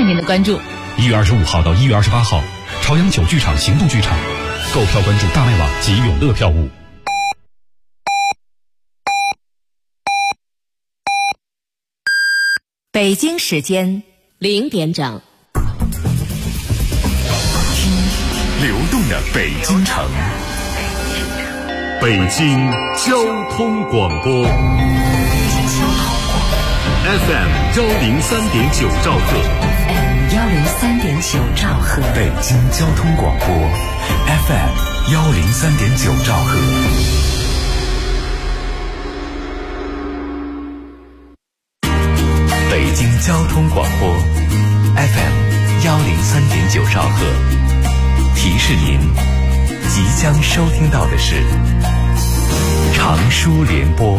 您的关注。 1月25号到1月28号，朝阳9剧场行动剧场，购票关注大麦网及永乐票务。 北京时间0点整， 流动的北京城，北京交通广播 FM 103.9兆赫 103.9兆赫， 北京交通广播 FM 103.9兆赫。北京交通广播 FM 103.9兆赫，提示您即将收听到的是长舒联播。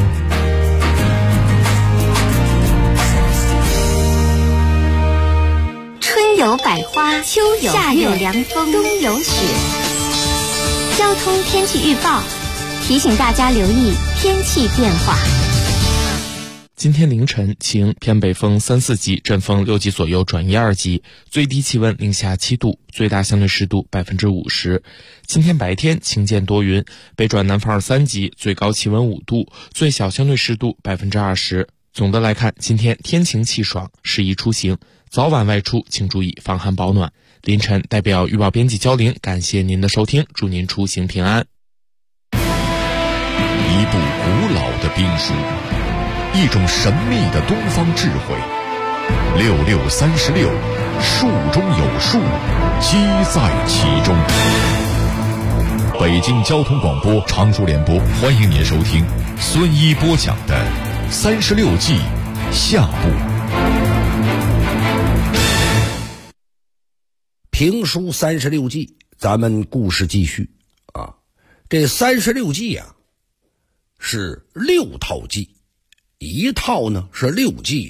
春有百花，秋有夏有凉风，冬有雪。交通天气预报提醒大家留意天气变化。 今天凌晨晴，偏北风3、4级，阵风6级左右转1、2级，最低气温零下7度，最大相对湿度50%。今天白天晴间多云，北转南风2、3级，最高气温5度，最小相对湿度20%。总的来看，今天天晴气爽，适宜出行，早晚外出请注意防寒保暖。凌晨代表预报编辑焦玲，感谢您的收听，祝您出行平安。 一部古老的兵书，一种神秘的东方智慧，6636，术中有术，机在其中。北京交通广播长舒联播，欢迎您收听孙一播讲的36计下部。 评书36计，咱们故事继续啊。这36计啊，是6套计。一套呢是6计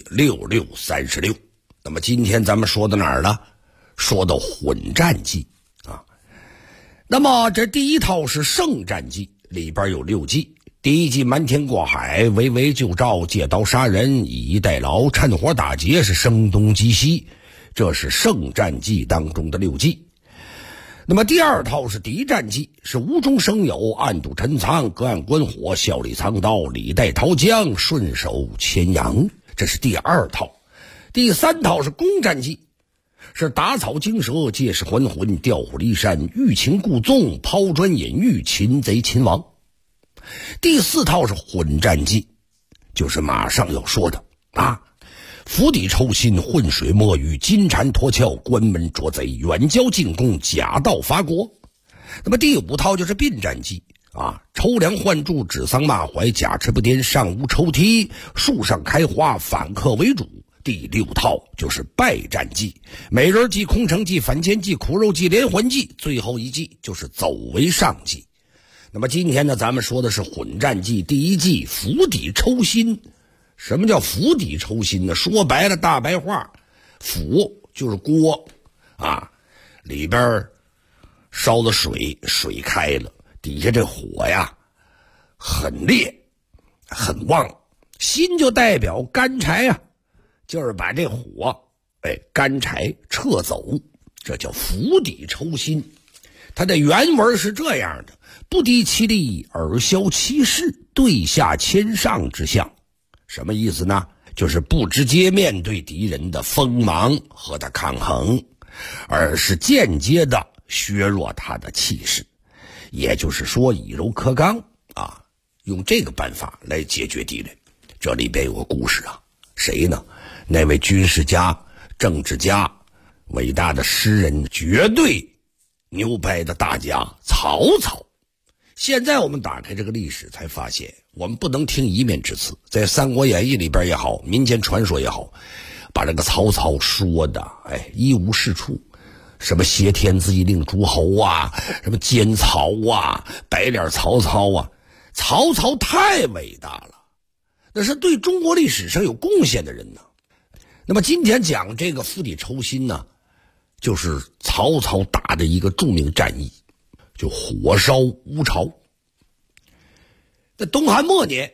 6636。那么今天咱们说到哪儿了？说到混战计啊。那么这第一套是胜战计，里边有6计。第一计瞒天过海，围魏救赵，借刀杀人，以逸待劳，趁火打劫，是声东击西，这是胜战计当中的6计。那么第二套是敌战计，是无中生有，暗度陈仓，隔岸观火，笑里藏刀，李代桃僵，顺手牵羊，这是第二套。第三套是攻战计，是打草惊蛇，借势还魂，调虎离山，欲擒故纵，抛砖引玉，擒贼擒王。第四套是混战计，就是马上要说的啊，釜底抽薪，浑水摸鱼，金蝉脱壳，关门捉贼，远交近攻，假道伐国。那么第五套就是并战计啊，抽梁换柱，指桑骂槐，假持不颠，上屋抽梯，树上开花，反客为主。第六套就是败战计，美人计、空城计、反间计、苦肉计、连环计，最后一计就是走为上计。那么今天呢，咱们说的是混战计第一计釜底抽薪。什么叫釜底抽薪呢？说白了，大白话，釜就是锅啊，里边烧了水，水开了，底下这火呀很烈很旺，薪就代表干柴啊，就是把这火干柴撤走，这叫釜底抽薪。它的原文是这样的：不敌其力，而消其势，对下谦上之象。什么意思呢？就是不直接面对敌人的锋芒和他抗衡，而是间接的削弱他的气势。也就是说，以柔克刚啊，用这个办法来解决敌人。这里边有个故事啊，谁呢？那位军事家、政治家、伟大的诗人，绝对牛掰的大家曹操。现在我们打开这个历史才发现，我们不能听一面之词。在《三国演义》里边也好，民间传说也好，把这个曹操说的一无是处。什么挟天子以令诸侯啊，什么奸曹啊，白脸曹操啊，曹操太伟大了，那是对中国历史上有贡献的人呢。那么今天讲这个釜底抽薪呢，就是曹操打的一个著名战役，就火烧乌巢。在东汉末年，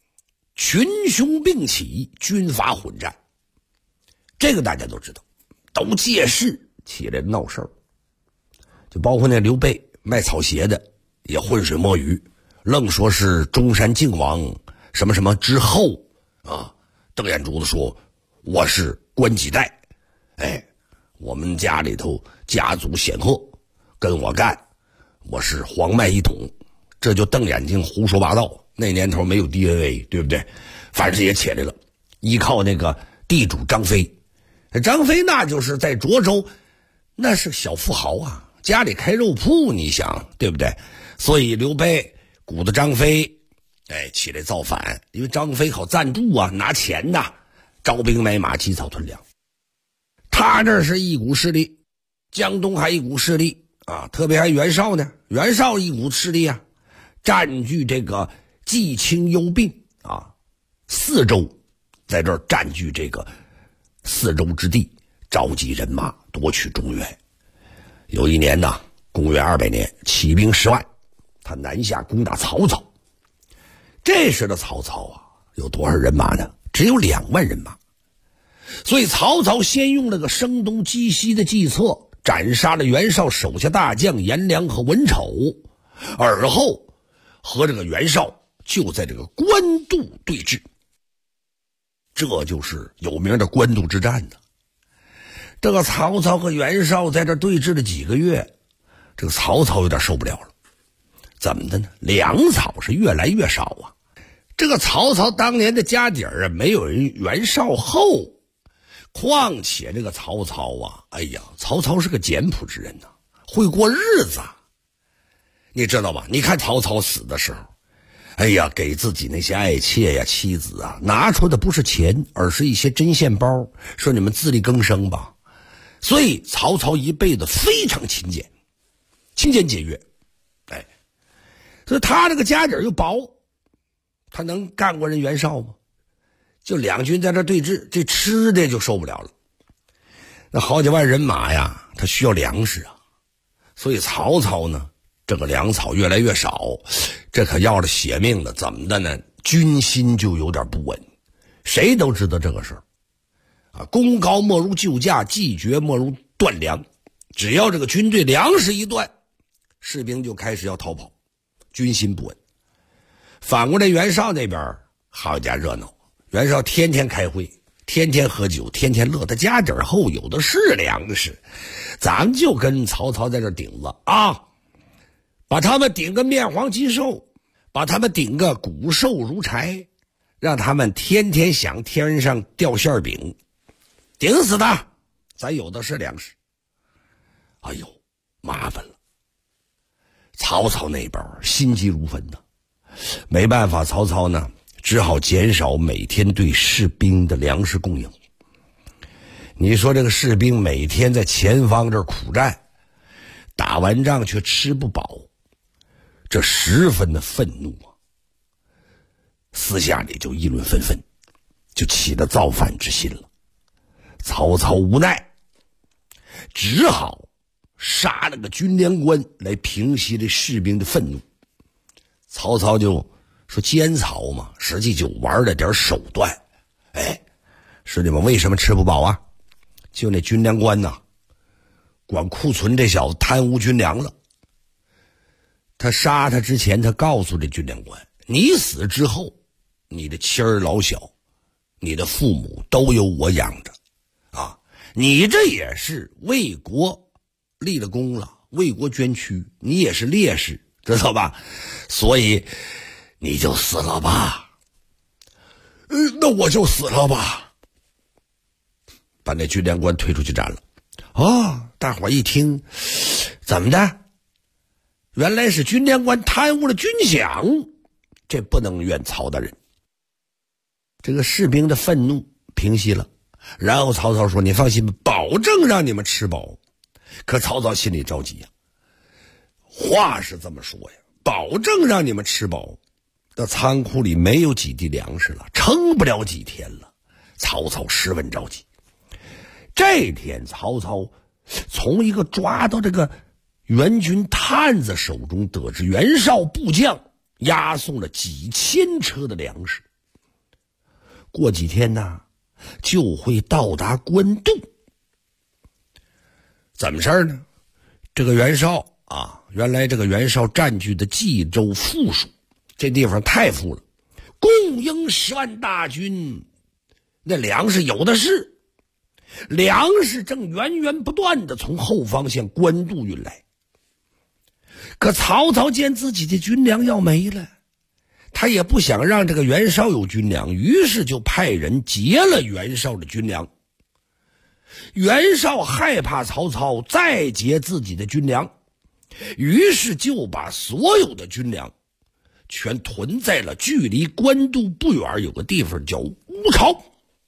群雄并起，军阀混战，这个大家都知道。 都借势起来闹事儿，就包括那刘备卖草鞋的也浑水摸鱼，愣说是中山靖王什么什么之后啊。邓眼珠子说我是官几代，我们家里头家族显赫，跟我干，我是黄脉一统，这就瞪眼睛胡说八道。那年头没有 DNA， 对不对？反正也起来了，依靠那个地主张飞，张飞那就是在涿州，那是小富豪啊，家里开肉铺，你想对不对？所以刘备鼓捣张飞，起来造反，因为张飞好赞助啊，拿钱呐，招兵买马，积草屯粮。他这是一股势力，江东还一股势力啊，特别还袁绍呢，袁绍一股势力啊，占据这个冀青幽并啊4州，在这儿占据这个4州之地，召集人马夺取中原。有一年呢，公元200年，起兵10万，他南下攻打曹操。这时的曹操啊，有多少人马呢？只有2万人马。所以曹操先用了个声东击西的计策，斩杀了袁绍手下大将颜良和文丑，而后和这个袁绍就在这个官渡对峙，这就是有名的官渡之战呢。这个曹操和袁绍在这对峙了几个月，这个曹操有点受不了了。怎么的呢？粮草是越来越少啊。这个曹操当年的家底儿啊，没有人袁绍厚。况且这个曹操啊，曹操是个简朴之人呐，会过日子啊。你知道吧？你看曹操死的时候，给自己那些爱妾呀、妻子啊，拿出的不是钱，而是一些针线包，说你们自力更生吧。所以曹操一辈子非常勤俭节约，所以他这个家底儿又薄，他能干过人袁绍吗？就两军在这对峙，这吃的就受不了了。那好几万人马呀，他需要粮食啊，所以曹操呢，这个粮草越来越少，这可要了血命了。怎么的呢？军心就有点不稳。谁都知道这个事儿啊，功高莫如救驾，计绝莫如断粮。只要这个军队粮食一断，士兵就开始要逃跑，军心不稳。反过来袁绍那边好家热闹，袁绍天天开会，天天喝酒，天天乐，他家底儿厚，有的是粮食。咱们就跟曹操在这顶了啊，把他们顶个面黄肌瘦，把他们顶个骨瘦如柴，让他们天天想天上掉馅饼，顶死他，咱有的是粮食。麻烦了。曹操那边心急如焚呢，没办法，曹操呢只好减少每天对士兵的粮食供应。你说这个士兵每天在前方这儿苦战，打完仗却吃不饱，这十分的愤怒啊！私下里就议论纷纷，就起了造反之心了。曹操无奈，只好杀了个军粮官来平息这士兵的愤怒。曹操就说奸曹嘛，实际就玩了点手段。师弟们为什么吃不饱啊？就那军粮官呐，管库存这小子贪污军粮了。他杀他之前，他告诉这军粮官，你死之后，你的妻儿老小，你的父母都由我养着啊！你这也是为国立了功了，为国捐躯，你也是烈士，知道吧？所以你就死了吧。那我就死了吧。把那军粮官推出去斩了。大伙一听，怎么的？原来是军粮官贪污了军饷，这不能怨曹大人。这个士兵的愤怒平息了，然后曹操说：“你放心吧，保证让你们吃饱。”可曹操心里着急呀，话是这么说呀，保证让你们吃饱，那仓库里没有几滴粮食了，撑不了几天了。曹操十分着急。这天曹操从一个抓到这个援军探子手中得知，袁绍部将押送了几千车的粮食，过几天呢就会到达官渡。 怎么事儿呢？这个袁绍啊，原来这个袁绍占据的冀州富属，这地方太富了，供应10万大军，那粮食有的是，粮食正源源不断的从后方向官渡运来。可曹操见自己的军粮要没了，他也不想让这个袁绍有军粮，于是就派人劫了袁绍的军粮。袁绍害怕曹操再劫自己的军粮，于是就把所有的军粮全囤在了距离官渡不远有个地方叫乌巢，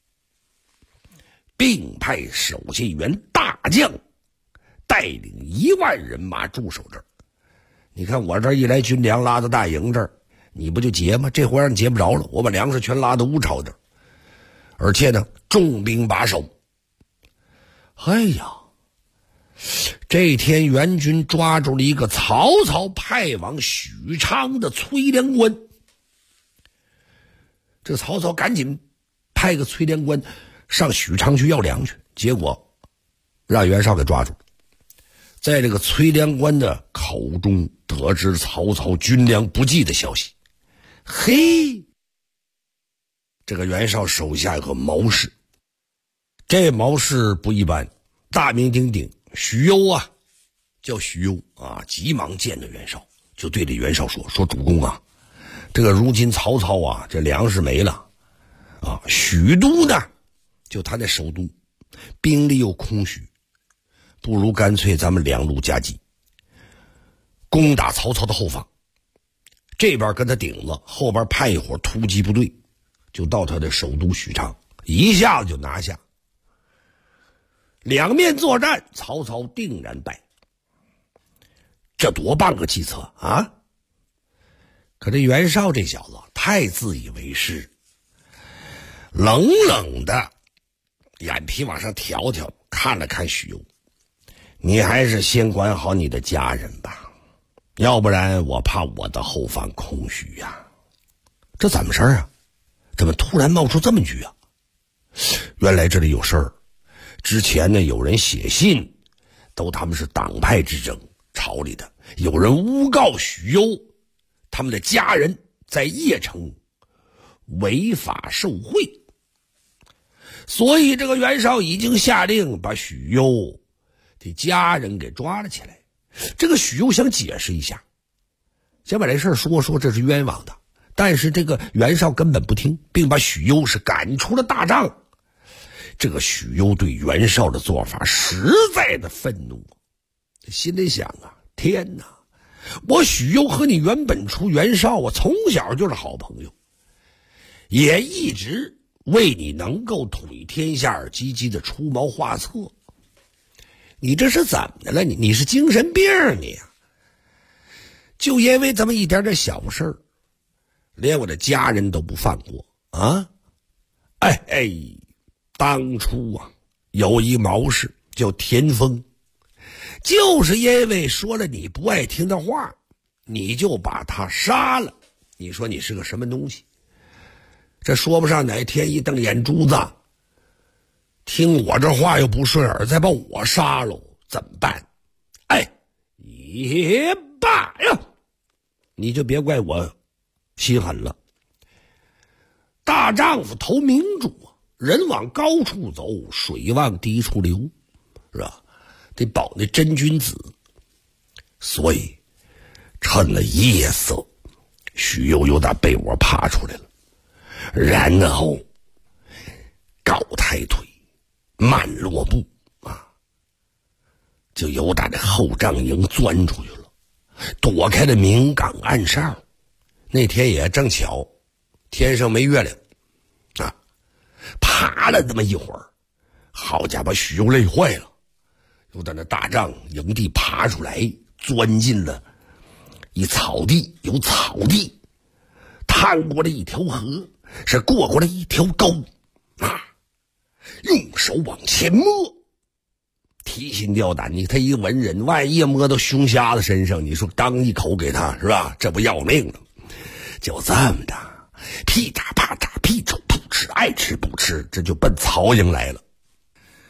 并派守信员大将带领1万人马驻守这儿。你看我这一来军粮拉到大营这儿，你不就劫吗？这回让你劫不着了，我把粮食全拉到乌巢这儿，而且呢重兵把守。哎呀，这天袁军抓住了一个曹操派往许昌的崔连官。这个曹操赶紧派个崔连官上许昌去要粮去，结果让袁绍给抓住了。在这个崔连官的口中得知曹操军粮不济的消息。嘿，这个袁绍手下有个谋士，这谋士不一般，大名鼎鼎，许攸啊，叫许攸啊，急忙见到袁绍，就对着袁绍说主公啊，这个如今曹操啊，这粮食没了啊，许都呢，就他的首都，兵力又空虚，不如干脆咱们2路夹击，攻打曹操的后方，这边跟他顶了，后边派一伙突击部队，就到他的首都许昌，一下子就拿下。两面作战，曹操定然败。这多棒个计策啊！可这袁绍这小子太自以为是，冷冷的眼皮往上挑挑，看了看许攸，你还是先管好你的家人吧，要不然我怕我的后方空虚呀。这怎么事啊？怎么突然冒出这么句啊？原来这里有事儿。之前呢，有人写信，都他们是党派之争，朝里的有人诬告许攸他们的家人在邺城违法受贿，所以这个袁绍已经下令把许攸的家人给抓了起来。这个许攸想解释一下，想把这事说这是冤枉的，但是这个袁绍根本不听，并把许攸是赶出了大帐。这个许攸对袁绍的做法实在的愤怒，心里想啊，天哪，我许攸和你袁本初、袁绍啊，从小就是好朋友，也一直为你能够统一天下而积极的出谋划策。你这是怎么的了？你是精神病你呀？就因为这么一点点小事儿，连我的家人都不放过啊！当初啊，有一谋士叫田丰，就是因为说了你不爱听的话，你就把他杀了。你说你是个什么东西？这说不上哪天一瞪眼珠子，听我这话又不顺耳，再把我杀了，怎么办？也罢呀，你就别怪我心狠了。大丈夫投明主啊，人往高处走，水往低处流，是吧？得保那真君子。所以趁了夜色，许攸又打被窝爬出来了，然后高抬腿，慢落步啊，就由打这后帐营钻出去了，躲开了明岗暗哨。那天也正巧，天上没月亮啊，爬了这么一会儿，好家伙，许攸累坏了，又在那大帐营地爬出来，钻进了一草地，有草地，探过了一条河，是过过了一条沟啊，用手往前摸，提心吊胆。他一个文人，万一摸到熊瞎子身上，你说当一口给他是吧？这不要命了？就这么着，屁打啪打，屁瞅不吃，爱吃不吃，这就奔曹营来了。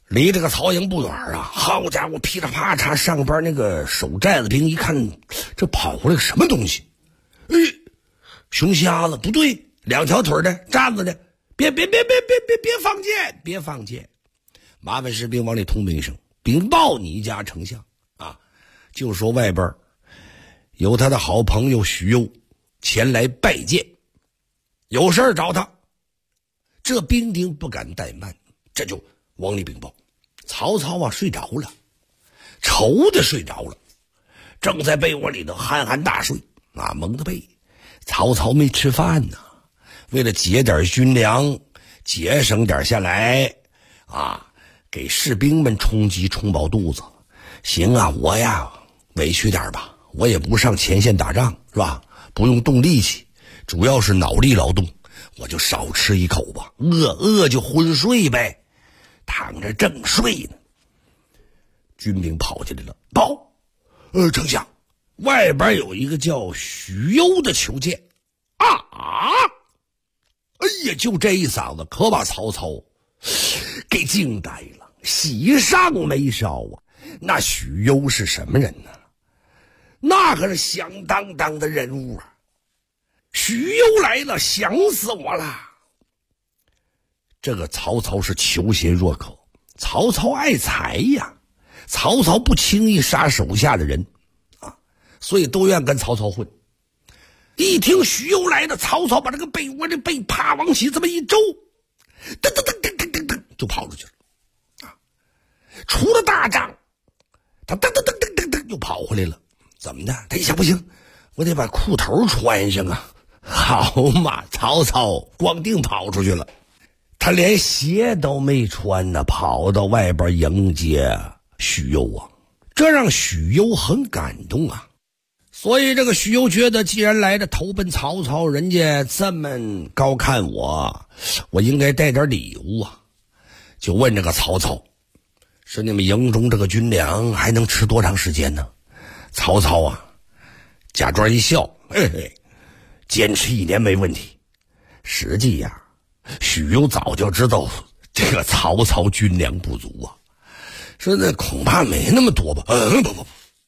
离这个曹营不远啊，好家伙，噼里啪嚓，上边那个守寨子兵一看，这跑过来个什么东西？哎，熊瞎子，不对，2条腿的站着的，别放箭，别放箭！麻烦士兵往里通禀一声，禀报你家丞相啊，就说外边有他的好朋友许攸前来拜见，有事找他。这兵丁不敢怠慢，这就往里禀报。曹操啊，睡着了，愁的睡着了，正在被窝里头酣酣大睡啊，蒙着被。曹操没吃饭呢，为了节点军粮，节省点下来啊，给士兵们充饥充饱肚子。行啊，我呀委屈点吧，我也不上前线打仗是吧，不用动力气，主要是脑力劳动，我就少吃一口吧，饿就昏睡呗。躺着正睡呢，军兵跑进来了，报，丞相，外边有一个叫许攸的求见。啊！哎呀，就这一嗓子，可把曹操给惊呆了，喜上眉梢啊！那许攸是什么人呢？那可是响当当的人物啊！许攸来了，想死我了！这个曹操是求贤若渴，曹操爱才呀，曹操不轻易杀手下的人啊，所以都愿跟曹操混。一听许攸来了，曹操把这个被窝的被啪往起这么一周，噔噔噔噔噔噔噔就跑出去了啊！出了大帐，他噔噔噔噔噔噔又跑回来了。怎么的？他一想不行，我得把裤头穿上啊！好嘛，曹操光腚跑出去了。他连鞋都没穿呢，跑到外边迎接许攸啊，这让许攸很感动啊。所以这个许攸觉得，既然来这投奔曹操，人家这么高看我应该带点礼物啊。就问这个曹操，说你们营中这个军粮还能吃多长时间呢？曹操啊，假装一笑，嘿嘿，坚持1年没问题。实际呀，许攸早就知道这个曹操军粮不足啊，说那恐怕没那么多吧。不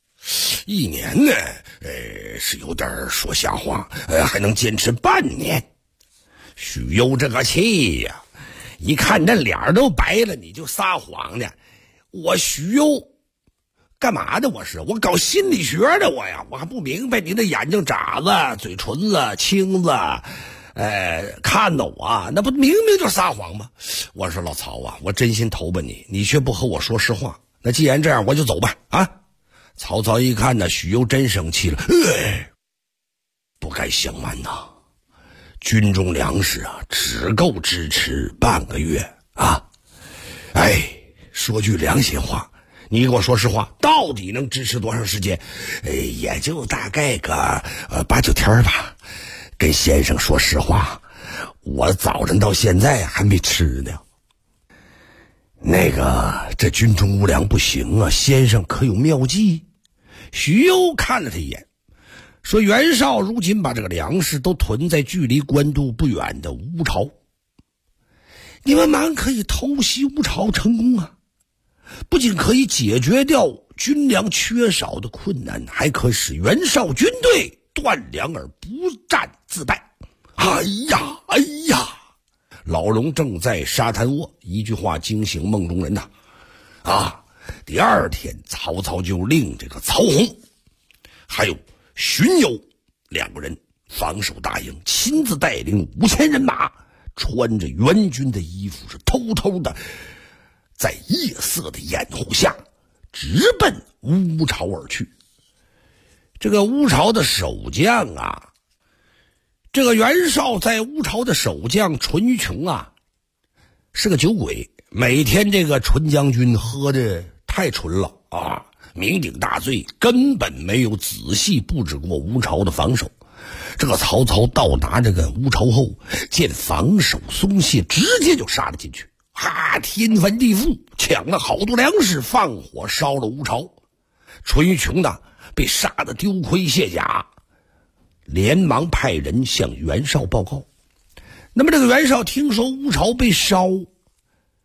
，1年呢，是有点说瞎话，还能坚持半年。许攸这个气呀，一看这脸都白了，你就撒谎呢。我许攸干嘛的？我搞心理学的我还不明白你的眼睛眨子、嘴唇子、青子，看到我那不明明就撒谎吗？我说老曹啊，我真心投奔你，你却不和我说实话。那既然这样，我就走吧啊！曹操一看呢，许攸真生气了，不该相瞒呐，军中粮食啊，只够支持半个月啊！说句良心话，你给我说实话，到底能支持多长时间？也就大概个8、9天吧。跟先生说实话，我早晨到现在还没吃呢。那个这军中无粮不行啊，先生可有妙计？许攸看了他一眼，说袁绍如今把这个粮食都囤在距离官渡不远的乌巢，你们蛮可以偷袭乌巢成功啊，不仅可以解决掉军粮缺少的困难，还可使袁绍军队断粮而不战自败。哎呀，老龙正在沙滩窝，一句话惊醒梦中人呐！第2天，曹操就令这个曹洪还有荀攸2个人防守大营，亲自带领5000人马，穿着援军的衣服，是偷偷的在夜色的掩护下直奔乌巢而去。这个乌巢的守将啊，这个袁绍在乌巢的守将淳于琼啊，是个酒鬼，每天这个淳将军喝的太纯了啊，酩酊大醉，根本没有仔细布置过乌巢的防守。这个曹操到达这个乌巢后，见防守松懈，直接就杀了进去，天翻地覆，抢了好多粮食，放火烧了乌巢。淳于琼呢，被杀得丢盔卸甲，连忙派人向袁绍报告。那么这个袁绍听说乌巢被烧，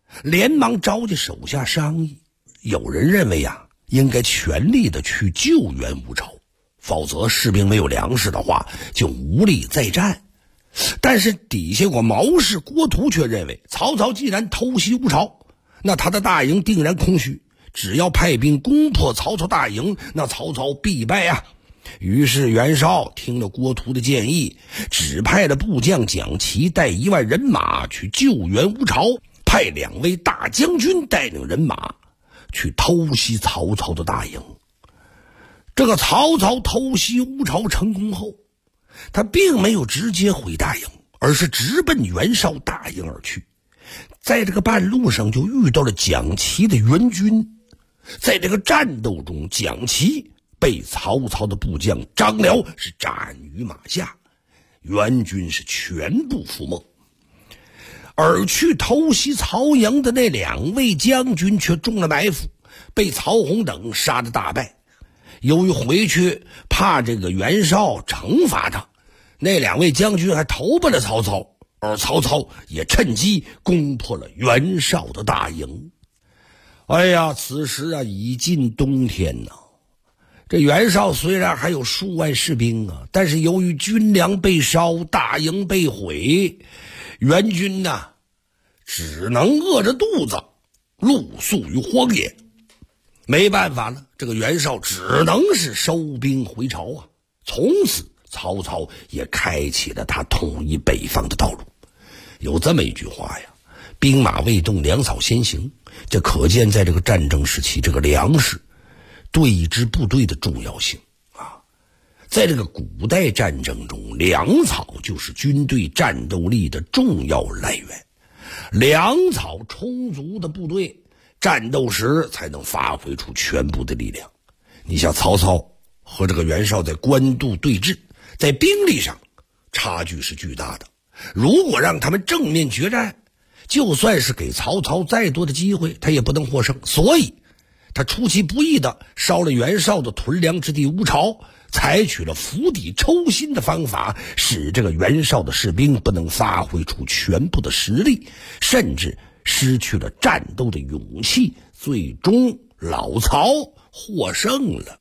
连忙召集手下商议。有人认为应该全力的去救援吴超，否则士兵没有粮食的话就无力再战。但是底下有个谋士郭图却认为，曹操既然偷袭吴超，那他的大营定然空虚，只要派兵攻破曹操大营，那曹操必败于是袁绍听了郭图的建议，指派了部将蒋奇带1万人马去救援吴超，派2位大将军带领人马去偷袭曹操的大营。这个曹操偷袭吴超成功后，他并没有直接回大营，而是直奔袁绍大营而去。在这个半路上就遇到了蒋奇的援军，在这个战斗中，蒋奇被曹操的部将张辽是斩于马下，援军是全部覆没。而去偷袭曹营的那2位将军却中了埋伏，被曹洪等杀得大败。由于回去怕这个袁绍惩罚他，那2位将军还投奔了曹操，而曹操也趁机攻破了袁绍的大营。此时已近冬天这袁绍虽然还有数万士兵但是由于军粮被烧，大营被毁，援军只能饿着肚子露宿于荒野。没办法了，这个袁绍只能是收兵回朝从此曹操也开启了他统一北方的道路。有这么一句话兵马未动，粮草先行。这可见在这个战争时期，这个粮食对一支部队的重要性在这个古代战争中，粮草就是军队战斗力的重要来源。粮草充足的部队，战斗时才能发挥出全部的力量。你像曹操和这个袁绍在官渡对峙，在兵力上差距是巨大的。如果让他们正面决战，就算是给曹操再多的机会，他也不能获胜。所以他出其不意的烧了袁绍的屯粮之地吴巢，采取了釜底抽薪的方法，使这个袁绍的士兵不能发挥出全部的实力，甚至失去了战斗的勇气，最终老曹获胜了。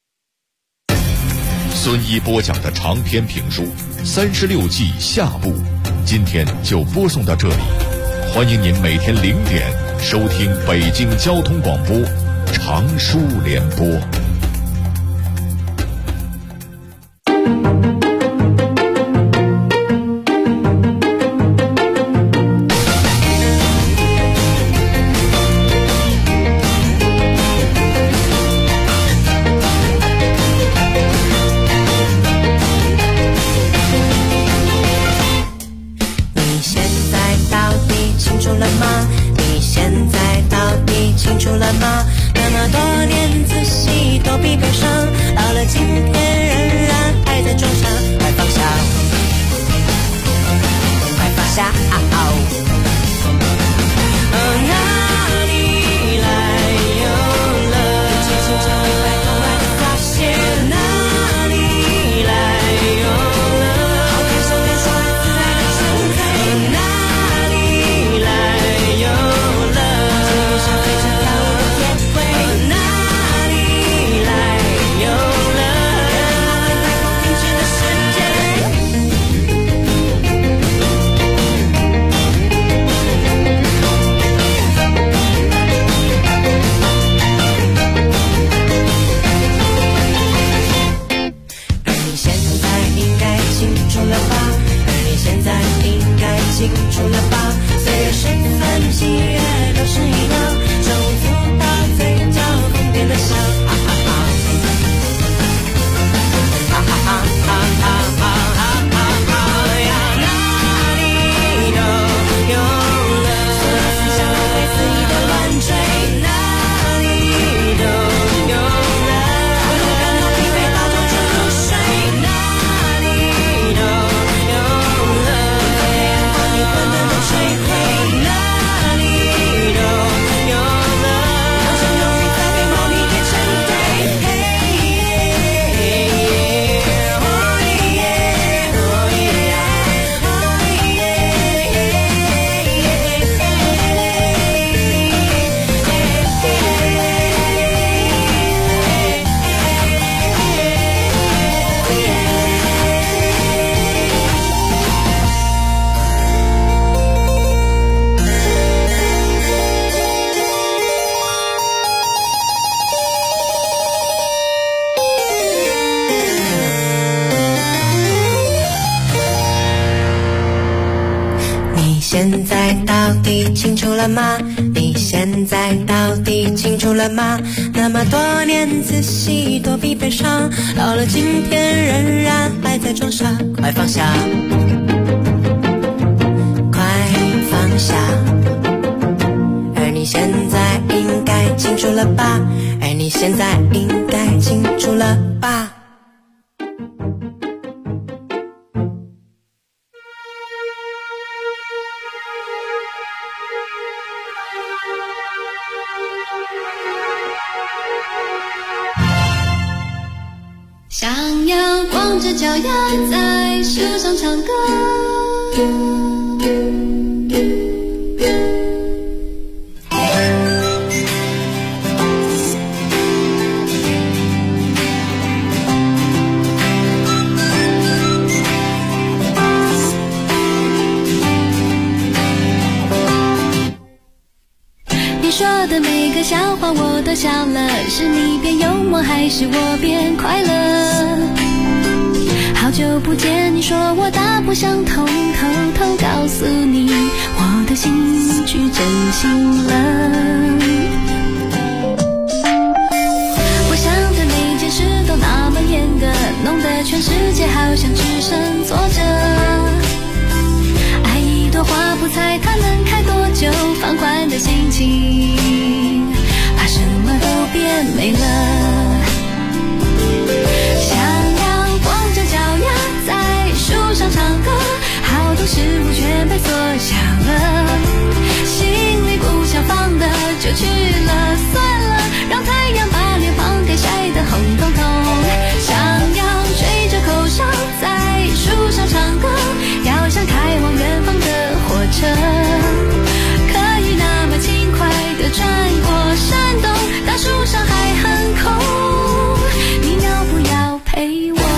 孙一播讲的长篇评书《36计》下部，今天就播送到这里。欢迎您每天0点收听北京交通广播长书联播。 底清楚了吗？你现在到底清楚了吗？那么多年仔细躲避悲伤，到了今天仍然还在装傻，快放下，快放下。而你现在应该清楚了吧？而你现在应该清楚了吧？ 想要光着脚丫在树上唱歌，你说的每个笑话我都笑了，是你变幽默还是我变快乐？好久不见，你说我大不相同，偷偷告诉你我的心去真心了。我想的每件事都那么严格，弄得全世界好像只剩坐着。爱一朵花不猜它能开多久，放宽的心情把什么都变美了。想要光着脚丫在树上唱歌，好多事物全被缩小了，心里不想放的就去了，算了，让太阳把脸庞给晒得红彤彤。想要吹着口哨在树上唱歌，要像开往远方的火车，可以那么轻快地穿过山洞，大树上还很空，你要不要陪我？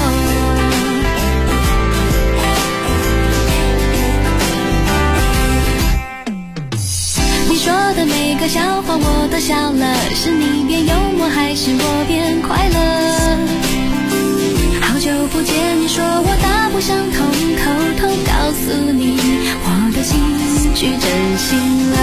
你说的每个笑话我都笑了，是你变幽默还是我变快乐？好久不见，你说我大不相同，偷偷告诉你我的心去真心了。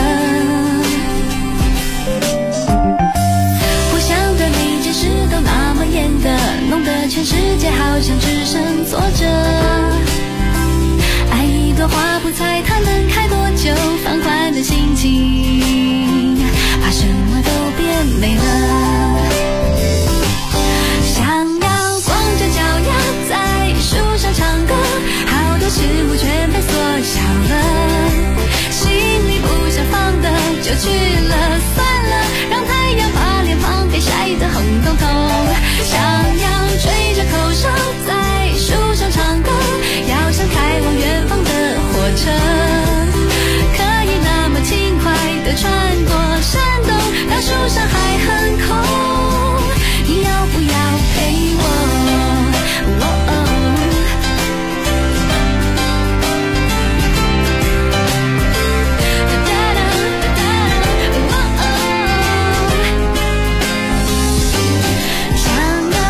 我想的每件事都那么严格，弄得全世界好像只